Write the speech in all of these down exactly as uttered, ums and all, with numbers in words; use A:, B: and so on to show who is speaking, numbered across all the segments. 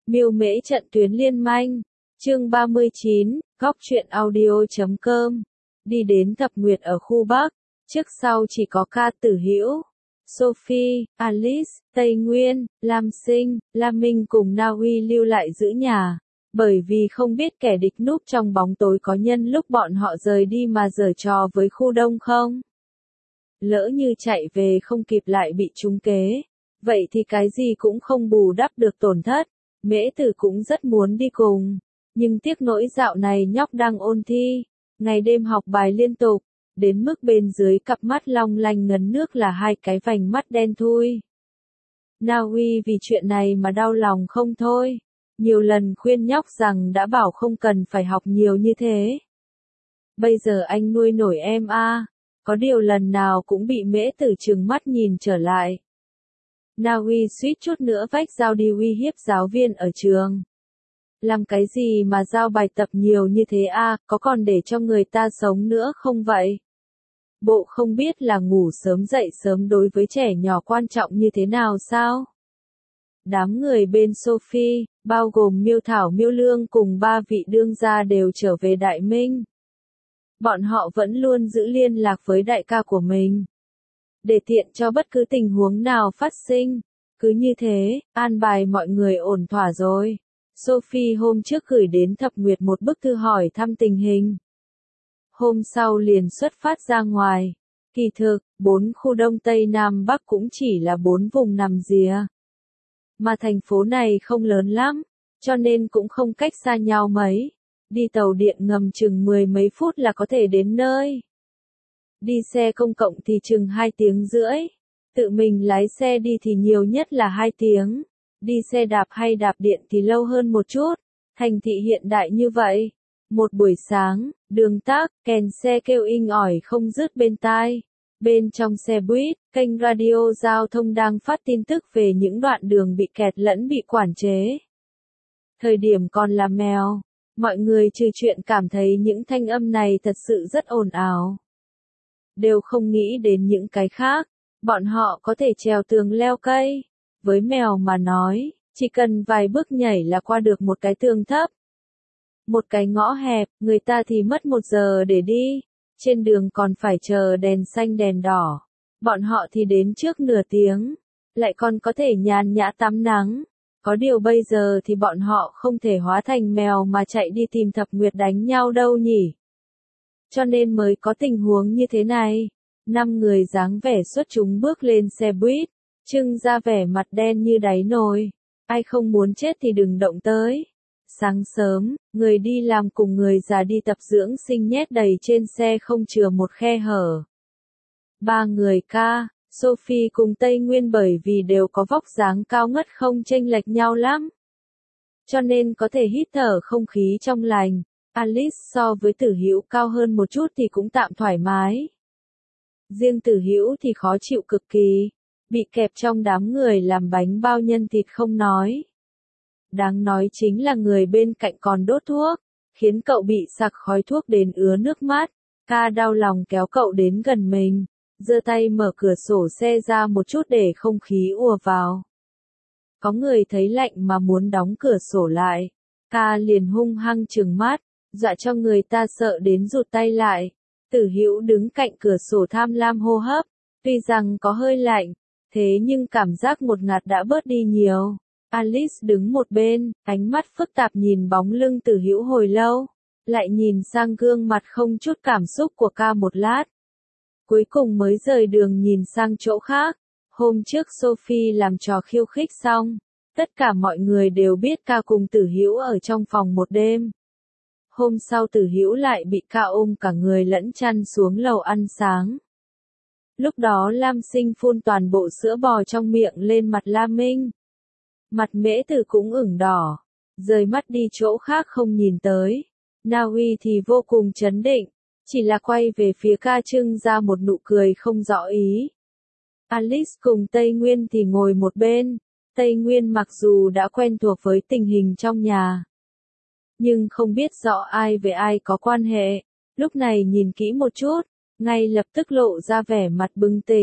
A: Miêu Mễ trận tuyến liên manh. Chương ba mươi chín, góc truyện audio chấm com. Đi đến Thập Nguyệt ở khu Bắc, trước sau chỉ có Ca Tử Hữu, Sophie, Alice, Tây Nguyên, Lam Sinh, Lam Minh cùng Na Uy lưu lại giữ nhà, bởi vì không biết kẻ địch núp trong bóng tối có nhân lúc bọn họ rời đi mà giở trò với khu đông không. Lỡ như chạy về không kịp lại bị trúng kế, vậy thì cái gì cũng không bù đắp được tổn thất. Mễ Tử cũng rất muốn đi cùng, nhưng tiếc nỗi dạo này nhóc đang ôn thi, ngày đêm học bài liên tục, đến mức bên dưới cặp mắt long lanh ngấn nước là hai cái vành mắt đen thui. Na Uy vì chuyện này mà đau lòng không thôi, nhiều lần khuyên nhóc rằng đã bảo không cần phải học nhiều như thế. Bây giờ anh nuôi nổi em a, à, có điều lần nào cũng bị Mễ Tử trừng mắt nhìn trở lại. Na Uy suýt chút nữa vách dao đi uy hiếp giáo viên ở trường. Làm cái gì mà giao bài tập nhiều như thế a, à, có còn để cho người ta sống nữa không vậy? Bộ không biết là ngủ sớm dậy sớm đối với trẻ nhỏ quan trọng như thế nào sao? Đám người bên Sophie, bao gồm Miêu Thảo Miêu Lương cùng ba vị đương gia đều trở về Đại Minh. Bọn họ vẫn luôn giữ liên lạc với đại ca của mình, để tiện cho bất cứ tình huống nào phát sinh. Cứ như thế, an bài mọi người ổn thỏa rồi. Sophie hôm trước gửi đến Thập Nguyệt một bức thư hỏi thăm tình hình. Hôm sau liền xuất phát ra ngoài. Kỳ thực, bốn khu Đông Tây Nam Bắc cũng chỉ là bốn vùng nằm rìa. Mà thành phố này không lớn lắm, cho nên cũng không cách xa nhau mấy. Đi tàu điện ngầm chừng mười mấy phút là có thể đến nơi. Đi xe công cộng thì chừng hai tiếng rưỡi. Tự mình lái xe đi thì nhiều nhất là hai tiếng. Đi xe đạp hay đạp điện thì lâu hơn một chút. Thành thị hiện đại như vậy. Một buổi sáng, đường tắc, kèn xe kêu inh ỏi không dứt bên tai. Bên trong xe buýt, kênh radio giao thông đang phát tin tức về những đoạn đường bị kẹt lẫn bị quản chế. Thời điểm còn là mèo, mọi người trừ chuyện cảm thấy những thanh âm này thật sự rất ồn ào. Đều không nghĩ đến những cái khác, bọn họ có thể trèo tường leo cây. Với mèo mà nói, chỉ cần vài bước nhảy là qua được một cái tường thấp. Một cái ngõ hẹp, người ta thì mất một giờ để đi, trên đường còn phải chờ đèn xanh đèn đỏ. Bọn họ thì đến trước nửa tiếng, lại còn có thể nhàn nhã tắm nắng. Có điều bây giờ thì bọn họ không thể hóa thành mèo mà chạy đi tìm Thập Nguyệt đánh nhau đâu nhỉ. Cho nên mới có tình huống như thế này. Năm người dáng vẻ xuất chúng bước lên xe buýt, trưng ra vẻ mặt đen như đáy nồi. Ai không muốn chết thì đừng động tới. Sáng sớm, người đi làm cùng người già đi tập dưỡng sinh nhét đầy trên xe không chừa một khe hở. Ba người Ca, Sophie cùng Tây Nguyên bởi vì đều có vóc dáng cao ngất không chênh lệch nhau lắm, cho nên có thể hít thở không khí trong lành. Alice so với Tử Hữu cao hơn một chút thì cũng tạm thoải mái. Riêng Tử Hữu thì khó chịu cực kỳ, bị kẹp trong đám người làm bánh bao nhân thịt không nói. Đáng nói chính là người bên cạnh còn đốt thuốc, khiến cậu bị sặc khói thuốc đến ứa nước mắt. Ca đau lòng kéo cậu đến gần mình, giơ tay mở cửa sổ xe ra một chút để không khí ùa vào. Có người thấy lạnh mà muốn đóng cửa sổ lại, Ca liền hung hăng trừng mắt, dọa cho người ta sợ đến rụt tay lại. Tử Hữu đứng cạnh cửa sổ tham lam hô hấp, tuy rằng có hơi lạnh, thế nhưng cảm giác ngột ngạt đã bớt đi nhiều. Alice đứng một bên, ánh mắt phức tạp nhìn bóng lưng Tử Hữu hồi lâu, lại nhìn sang gương mặt không chút cảm xúc của Ca một lát. Cuối cùng mới rời đường nhìn sang chỗ khác. Hôm trước Sophie làm trò khiêu khích xong, tất cả mọi người đều biết Ca cùng Tử Hữu ở trong phòng một đêm. Hôm sau Tử Hữu lại bị Ca ôm cả người lẫn chăn xuống lầu ăn sáng. Lúc đó Lam Sinh phun toàn bộ sữa bò trong miệng lên mặt Lam Minh. Mặt Mễ Tử cũng ửng đỏ, rời mắt đi chỗ khác không nhìn tới. Na Uy thì vô cùng trấn định, chỉ là quay về phía Ca trưng ra một nụ cười không rõ ý. Alice cùng Tây Nguyên thì ngồi một bên. Tây Nguyên mặc dù đã quen thuộc với tình hình trong nhà, nhưng không biết rõ ai với ai có quan hệ. Lúc này nhìn kỹ một chút, ngay lập tức lộ ra vẻ mặt bừng tỉnh.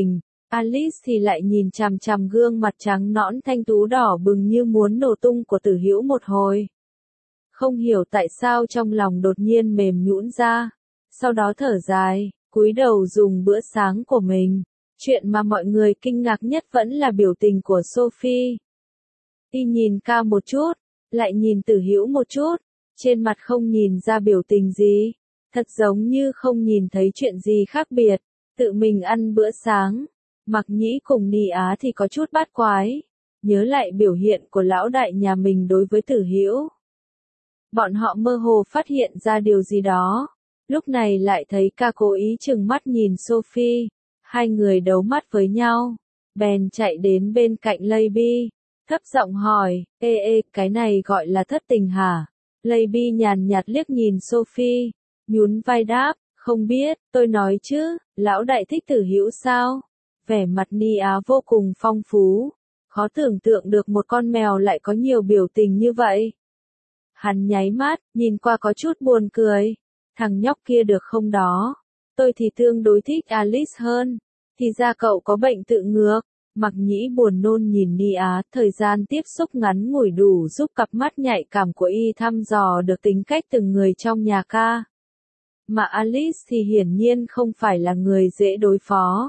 A: Alice thì lại nhìn chằm chằm gương mặt trắng nõn thanh tú đỏ bừng như muốn nổ tung của Tử Hữu một hồi. Không hiểu tại sao trong lòng đột nhiên mềm nhũn ra, sau đó thở dài, cúi đầu dùng bữa sáng của mình. Chuyện mà mọi người kinh ngạc nhất vẫn là biểu tình của Sophie. Y nhìn ca một chút, lại nhìn Tử Hữu một chút, trên mặt không nhìn ra biểu tình gì, thật giống như không nhìn thấy chuyện gì khác biệt, tự mình ăn bữa sáng. Mặc Nhĩ cùng Ni Á thì có chút bát quái, nhớ lại biểu hiện của lão đại nhà mình đối với Tử Hữu. Bọn họ mơ hồ phát hiện ra điều gì đó, lúc này lại thấy ca cố ý trừng mắt nhìn Sophie, hai người đấu mắt với nhau, bèn chạy đến bên cạnh Lady, thấp giọng hỏi, ê ê, cái này gọi là thất tình hả? Lady nhàn nhạt liếc nhìn Sophie, nhún vai đáp, không biết, tôi nói chứ, lão đại thích Tử Hữu sao? Vẻ mặt Ni Á vô cùng phong phú, khó tưởng tượng được một con mèo lại có nhiều biểu tình như vậy. Hắn nháy mắt, nhìn qua có chút buồn cười, thằng nhóc kia được không đó? Tôi thì tương đối thích Alice hơn, thì ra cậu có bệnh tự ngược. Mặc Nhĩ buồn nôn nhìn Ni Á, thời gian tiếp xúc ngắn ngủi đủ giúp cặp mắt nhạy cảm của y thăm dò được tính cách từng người trong nhà ca. Mà Alice thì hiển nhiên không phải là người dễ đối phó.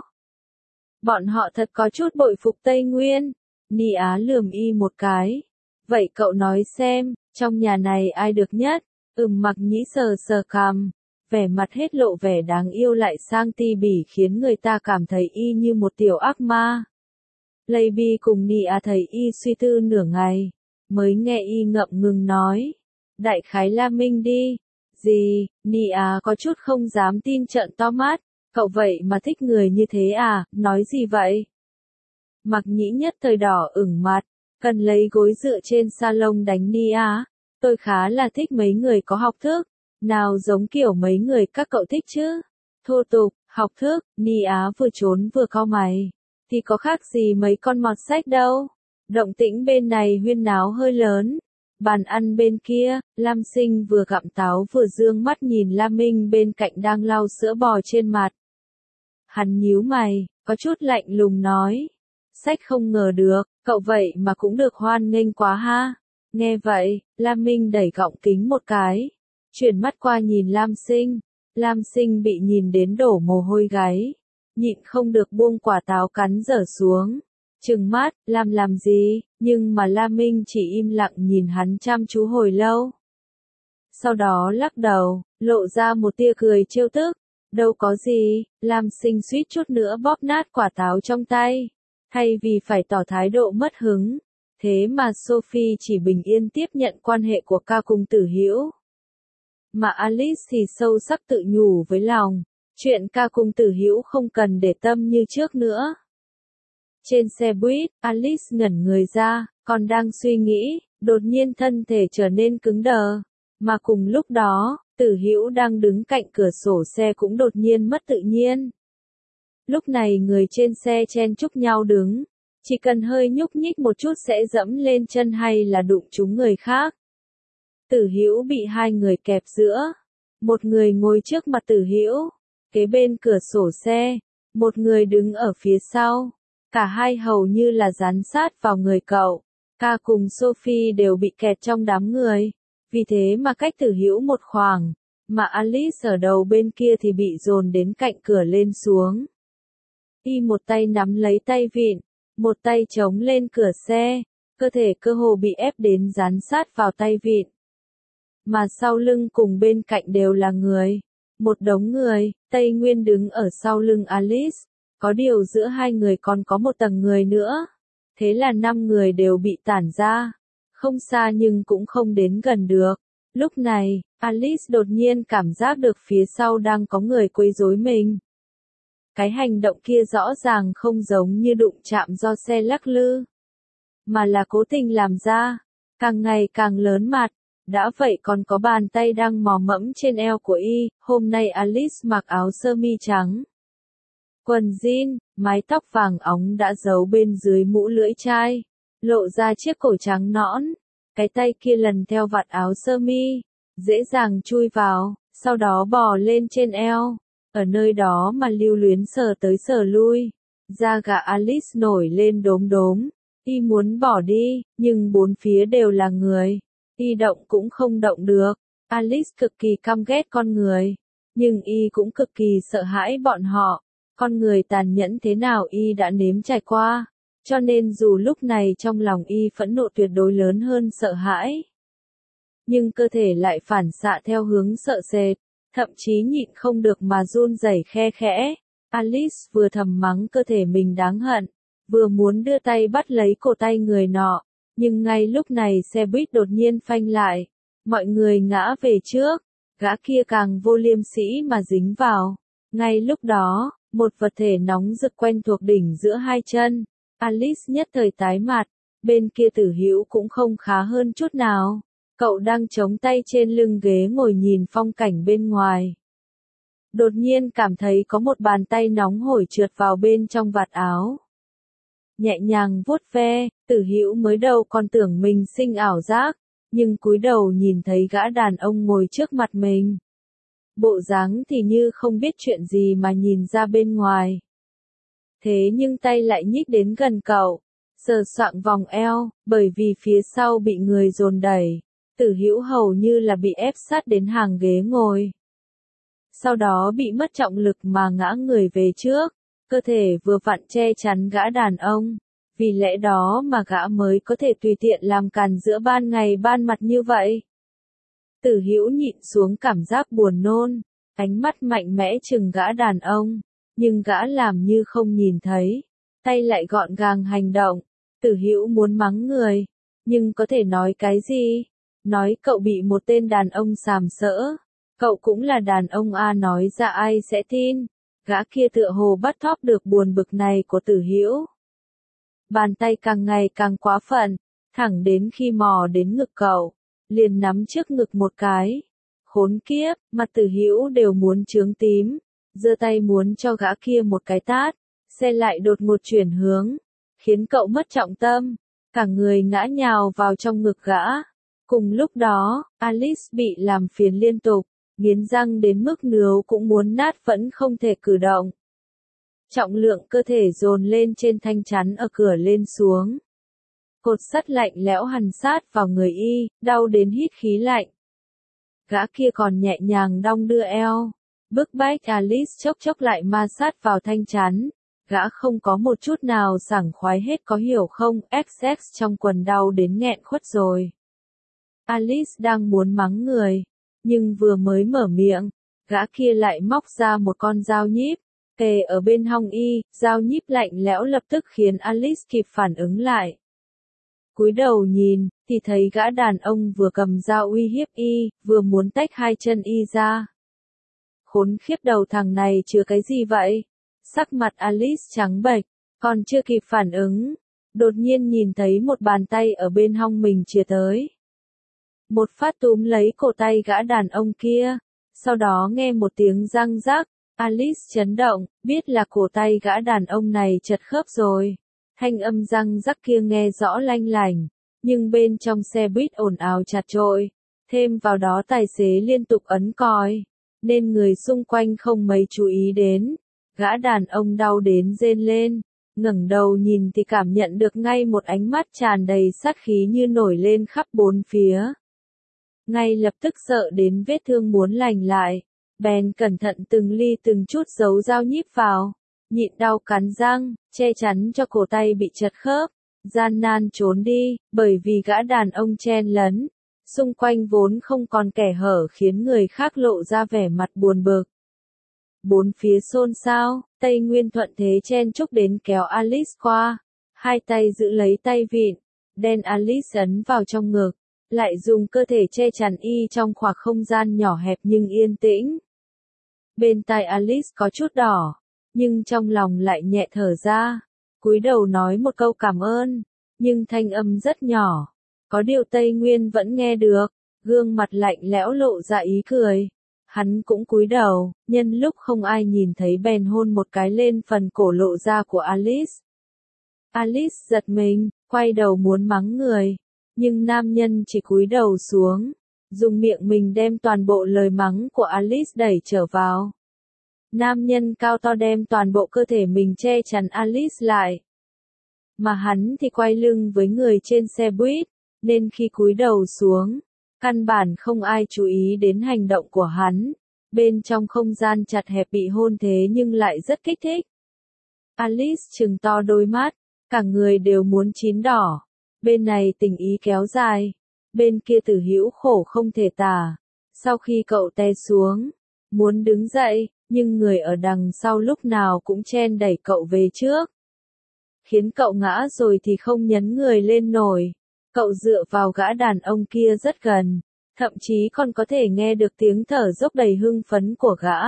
A: Bọn họ thật có chút bội phục Tây Nguyên. Ni Á lườm y một cái. Vậy cậu nói xem, trong nhà này ai được nhất? Ừm, Mặc Nhĩ sờ sờ cằm, vẻ mặt hết lộ vẻ đáng yêu lại sang ti bỉ khiến người ta cảm thấy y như một tiểu ác ma. Lady cùng Ni Á thấy y suy tư nửa ngày, mới nghe y ngậm ngừng nói. Đại khái La Minh đi. Gì? Ni Á có chút không dám tin trợn to mắt. Cậu vậy mà thích người như thế à, nói gì vậy? Mặc Nhĩ nhất thời đỏ ửng mặt, cần lấy gối dựa trên salon đánh Ni Á. Tôi khá là thích mấy người có học thức, nào giống kiểu mấy người các cậu thích chứ. Thô tục, học thức, Ni Á vừa trốn vừa cau mày. Thì có khác gì mấy con mọt sách đâu. Động tĩnh bên này huyên náo hơi lớn. Bàn ăn bên kia, Lam Sinh vừa gặm táo vừa dương mắt nhìn Lam Minh bên cạnh đang lau sữa bò trên mặt. Hắn nhíu mày, có chút lạnh lùng nói. Sách không ngờ được, cậu vậy mà cũng được hoan nghênh quá ha. Nghe vậy, Lam Minh đẩy gọng kính một cái, chuyển mắt qua nhìn Lam Sinh. Lam Sinh bị nhìn đến đổ mồ hôi gáy, nhịn không được buông quả táo cắn dở xuống. Trừng mắt, làm làm gì, nhưng mà Lam Minh chỉ im lặng nhìn hắn chăm chú hồi lâu. Sau đó lắc đầu, lộ ra một tia cười trêu tức. Đâu có gì, Lam Sinh suýt chút nữa bóp nát quả táo trong tay. Thay vì phải tỏ thái độ mất hứng, thế mà Sophie chỉ bình yên tiếp nhận quan hệ của ca cùng Tử Hữu. Mà Alice thì sâu sắc tự nhủ với lòng, chuyện ca cùng Tử Hữu không cần để tâm như trước nữa. Trên xe buýt, Alice ngẩn người ra, còn đang suy nghĩ, đột nhiên thân thể trở nên cứng đờ. Mà cùng lúc đó, Tử Hữu đang đứng cạnh cửa sổ xe cũng đột nhiên mất tự nhiên. Lúc này người trên xe chen chúc nhau đứng, chỉ cần hơi nhúc nhích một chút sẽ dẫm lên chân hay là đụng trúng người khác. Tử Hữu bị hai người kẹp giữa, một người ngồi trước mặt Tử Hữu, kế bên cửa sổ xe, một người đứng ở phía sau, cả hai hầu như là dán sát vào người cậu. Ca cùng Sophie đều bị kẹt trong đám người, vì thế mà cách Tử Hữu một khoảng, mà Alice ở đầu bên kia thì bị dồn đến cạnh cửa lên xuống. Y một tay nắm lấy tay vịn, một tay chống lên cửa xe, cơ thể cơ hồ bị ép đến dán sát vào tay vịn. Mà sau lưng cùng bên cạnh đều là người, một đống người. Tây Nguyên đứng ở sau lưng Alice, có điều giữa hai người còn có một tầng người nữa, thế là năm người đều bị tản ra, không xa nhưng cũng không đến gần được. Lúc này, Alice đột nhiên cảm giác được phía sau đang có người quấy rối mình. Cái hành động kia rõ ràng không giống như đụng chạm do xe lắc lư, mà là cố tình làm ra, càng ngày càng lớn mặt. Đã vậy còn có bàn tay đang mò mẫm trên eo của y. Hôm nay Alice mặc áo sơ mi trắng, quần jean, mái tóc vàng óng đã giấu bên dưới mũ lưỡi chai, lộ ra chiếc cổ trắng nõn. Cái tay kia lần theo vạt áo sơ mi, dễ dàng chui vào, sau đó bò lên trên eo, ở nơi đó mà lưu luyến sờ tới sờ lui. Da gà Alice nổi lên đốm đốm. Y muốn bỏ đi, nhưng bốn phía đều là người. Y động cũng không động được. Alice cực kỳ căm ghét con người. Nhưng Y cũng cực kỳ sợ hãi bọn họ. Con người tàn nhẫn thế nào Y đã nếm trải qua. Cho nên dù lúc này trong lòng Y phẫn nộ tuyệt đối lớn hơn sợ hãi. Nhưng cơ thể lại phản xạ theo hướng sợ sệt. Thậm chí nhịn không được mà run rẩy khe khẽ. Alice vừa thầm mắng cơ thể mình đáng hận. Vừa muốn đưa tay bắt lấy cổ tay người nọ. Nhưng ngay lúc này xe buýt đột nhiên phanh lại. Mọi người ngã về trước. Gã kia càng vô liêm sỉ mà dính vào. Ngay lúc đó, một vật thể nóng rực quen thuộc đỉnh giữa hai chân. Alice nhất thời tái mặt. Bên kia Tử Hữu cũng không khá hơn chút nào. Cậu đang chống tay trên lưng ghế ngồi nhìn phong cảnh bên ngoài. Đột nhiên cảm thấy có một bàn tay nóng hổi trượt vào bên trong vạt áo. Nhẹ nhàng vuốt ve, Tử Hữu mới đầu còn tưởng mình sinh ảo giác, nhưng cúi đầu nhìn thấy gã đàn ông ngồi trước mặt mình. Bộ dáng thì như không biết chuyện gì mà nhìn ra bên ngoài. Thế nhưng tay lại nhích đến gần cậu, sờ soạng vòng eo, bởi vì phía sau bị người dồn đẩy. Tử Hữu hầu như là bị ép sát đến hàng ghế ngồi. Sau đó bị mất trọng lực mà ngã người về trước, cơ thể vừa vặn che chắn gã đàn ông. Vì lẽ đó mà gã mới có thể tùy tiện làm càn giữa ban ngày ban mặt như vậy. Tử Hữu nhịn xuống cảm giác buồn nôn, ánh mắt mạnh mẽ chừng gã đàn ông, nhưng gã làm như không nhìn thấy, tay lại gọn gàng hành động. Tử Hữu muốn mắng người, nhưng có thể nói cái gì? Nói cậu bị một tên đàn ông sàm sỡ. Cậu cũng là đàn ông a nói ra ai sẽ tin. Gã kia tựa hồ bắt thóp được buồn bực này của Tử Hữu. Bàn tay càng ngày càng quá phận, thẳng đến khi mò đến ngực cậu, liền nắm trước ngực một cái. Khốn kiếp, mặt Tử Hữu đều muốn chướng tím, giơ tay muốn cho gã kia một cái tát, xe lại đột ngột chuyển hướng, khiến cậu mất trọng tâm, cả người ngã nhào vào trong ngực gã. Cùng lúc đó, Alice bị làm phiền liên tục, nghiến răng đến mức nướu cũng muốn nát vẫn không thể cử động. Trọng lượng cơ thể dồn lên trên thanh chắn ở cửa lên xuống. Cột sắt lạnh lẽo hằn sát vào người Y, đau đến hít khí lạnh. Gã kia còn nhẹ nhàng đong đưa eo, bức bách Alice chốc chốc lại ma sát vào thanh chắn. Gã không có một chút nào sảng khoái hết, có hiểu không? ích ích trong quần đau đến nghẹn khuất rồi. Alice đang muốn mắng người, nhưng vừa mới mở miệng, gã kia lại móc ra một con dao nhíp, kề ở bên hông Y. Dao nhíp lạnh lẽo lập tức khiến Alice kịp phản ứng lại. Cúi đầu nhìn, thì thấy gã đàn ông vừa cầm dao uy hiếp Y, vừa muốn tách hai chân Y ra. Khốn khiếp, đầu thằng này chứa cái gì vậy? Sắc mặt Alice trắng bệch, còn chưa kịp phản ứng, đột nhiên nhìn thấy một bàn tay ở bên hông mình chìa tới. Một phát túm lấy cổ tay gã đàn ông kia, sau đó nghe một tiếng răng rắc, Alice chấn động, biết là cổ tay gã đàn ông này chật khớp rồi. Thanh âm răng rắc kia nghe rõ lanh lành, nhưng bên trong xe buýt ồn ào chặt chội, thêm vào đó tài xế liên tục ấn còi, nên người xung quanh không mấy chú ý đến. Gã đàn ông đau đến rên lên, ngẩng đầu nhìn thì cảm nhận được ngay một ánh mắt tràn đầy sát khí như nổi lên khắp bốn phía. Ngay lập tức sợ đến vết thương muốn lành lại, bèn cẩn thận từng ly từng chút giấu dao nhíp vào, nhịn đau cắn răng, che chắn cho cổ tay bị chật khớp, gian nan trốn đi, bởi vì gã đàn ông chen lấn, xung quanh vốn không còn kẻ hở khiến người khác lộ ra vẻ mặt buồn bực. Bốn phía xôn xao, Tây Nguyên thuận thế chen chúc đến kéo Alice qua, hai tay giữ lấy tay vịn, đen Alice ấn vào trong ngực, lại dùng cơ thể che chắn Y trong khoảng không gian nhỏ hẹp nhưng yên tĩnh. Bên tai Alice có chút đỏ, nhưng trong lòng lại nhẹ thở ra, cúi đầu nói một câu cảm ơn, nhưng thanh âm rất nhỏ, có điều Tây Nguyên vẫn nghe được, gương mặt lạnh lẽo lộ ra ý cười. Hắn cũng cúi đầu, nhân lúc không ai nhìn thấy bèn hôn một cái lên phần cổ lộ ra của Alice. Alice giật mình, quay đầu muốn mắng người, nhưng nam nhân chỉ cúi đầu xuống, dùng miệng mình đem toàn bộ lời mắng của Alice đẩy trở vào. Nam nhân cao to đem toàn bộ cơ thể mình che chắn Alice lại. Mà hắn thì quay lưng với người trên xe buýt, nên khi cúi đầu xuống, căn bản không ai chú ý đến hành động của hắn. Bên trong không gian chặt hẹp bị hôn thế nhưng lại rất kích thích. Alice trừng to đôi mắt, cả người đều muốn chín đỏ. Bên này tình ý kéo dài, bên kia Tử Hữu khổ không thể tả. Sau khi cậu té xuống, muốn đứng dậy, nhưng người ở đằng sau lúc nào cũng chen đẩy cậu về trước. Khiến cậu ngã rồi thì không nhấn người lên nổi. Cậu dựa vào gã đàn ông kia rất gần, thậm chí còn có thể nghe được tiếng thở dốc đầy hưng phấn của gã.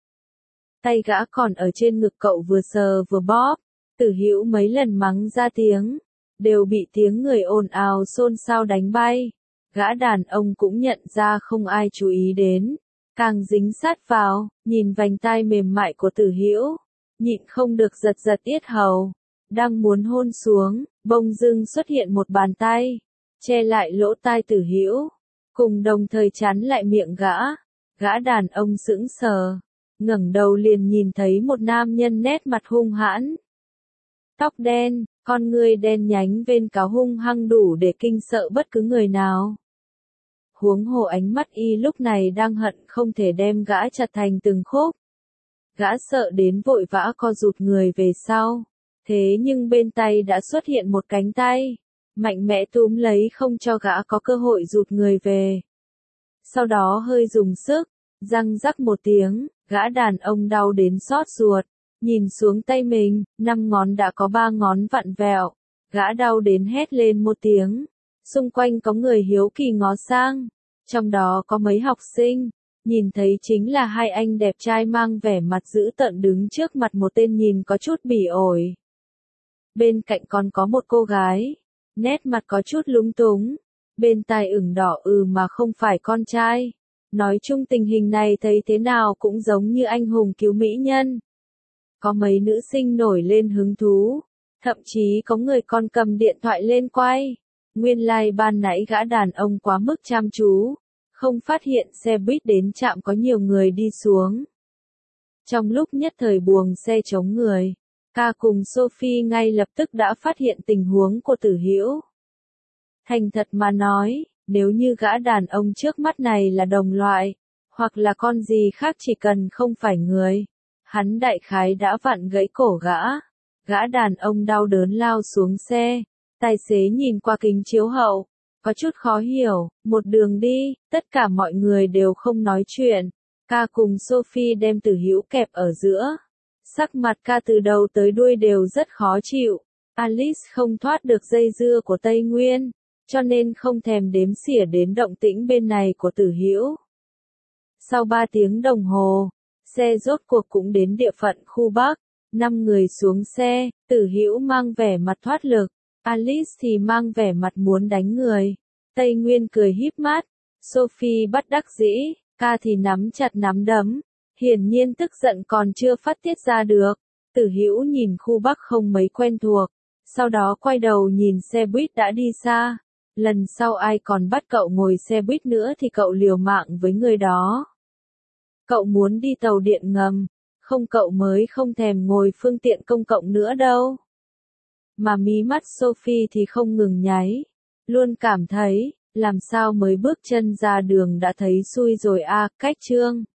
A: Tay gã còn ở trên ngực cậu vừa sờ vừa bóp. Tử Hữu mấy lần mắng ra tiếng, đều bị tiếng người ồn ào xôn xao đánh bay. Gã đàn ông cũng nhận ra không ai chú ý đến, càng dính sát vào, nhìn vành tai mềm mại của Tử Hữu, nhịn không được giật giật yết hầu. Đang muốn hôn xuống, bỗng dưng xuất hiện một bàn tay, che lại lỗ tai Tử Hữu, cùng đồng thời chắn lại miệng gã. Gã đàn ông sững sờ, ngẩng đầu liền nhìn thấy một nam nhân nét mặt hung hãn. Tóc đen, con ngươi đen nhánh vên cáo hung hăng đủ để kinh sợ bất cứ người nào. Huống hồ ánh mắt y lúc này đang hận không thể đem gã chặt thành từng khúc. Gã sợ đến vội vã co rụt người về sau. Thế nhưng bên tay đã xuất hiện một cánh tay, mạnh mẽ túm lấy không cho gã có cơ hội rụt người về. Sau đó hơi dùng sức, răng rắc một tiếng, gã đàn ông đau đến xót ruột, nhìn xuống tay mình, năm ngón đã có ba ngón vặn vẹo, gã đau đến hét lên một tiếng. Xung quanh có người hiếu kỳ ngó sang, trong đó có mấy học sinh, nhìn thấy chính là hai anh đẹp trai mang vẻ mặt dữ tợn đứng trước mặt một tên nhìn có chút bỉ ổi. Bên cạnh còn có một cô gái, nét mặt có chút lúng túng, bên tai ửng đỏ ừ mà không phải con trai. Nói chung tình hình này thấy thế nào cũng giống như anh hùng cứu mỹ nhân. Có mấy nữ sinh nổi lên hứng thú, thậm chí có người còn cầm điện thoại lên quay. Nguyên lai like ban nãy gã đàn ông quá mức chăm chú, không phát hiện xe buýt đến trạm có nhiều người đi xuống. Trong lúc nhất thời buồng xe chống người, Ca cùng Sophie ngay lập tức đã phát hiện tình huống của Tử Hữu. Thành thật mà nói, nếu như gã đàn ông trước mắt này là đồng loại, hoặc là con gì khác chỉ cần không phải người, hắn đại khái đã vặn gãy cổ gã. Gã đàn ông đau đớn lao xuống xe, tài xế nhìn qua kính chiếu hậu, có chút khó hiểu, một đường đi, tất cả mọi người đều không nói chuyện. Ca cùng Sophie đem Tử Hữu kẹp ở giữa. Sắc mặt Ca từ đầu tới đuôi đều rất khó chịu. Alice không thoát được dây dưa của Tây Nguyên, cho nên không thèm đếm xỉa đến động tĩnh bên này của Tử Hữu. Sau ba tiếng đồng hồ, xe rốt cuộc cũng đến địa phận khu Bắc. Năm người xuống xe, Tử Hữu mang vẻ mặt thoát lực, Alice thì mang vẻ mặt muốn đánh người. Tây Nguyên cười híp mắt, Sophie bất đắc dĩ, Ca thì nắm chặt nắm đấm, hiển nhiên tức giận còn chưa phát tiết ra được. Tử Hữu nhìn khu Bắc không mấy quen thuộc, sau đó quay đầu nhìn xe buýt đã đi xa. Lần sau ai còn bắt cậu ngồi xe buýt nữa thì cậu liều mạng với người đó. Cậu muốn đi tàu điện ngầm, không cậu mới không thèm ngồi phương tiện công cộng nữa đâu. Mà mí mắt Sophie thì không ngừng nháy, luôn cảm thấy, làm sao mới bước chân ra đường đã thấy xui rồi a, cách chương.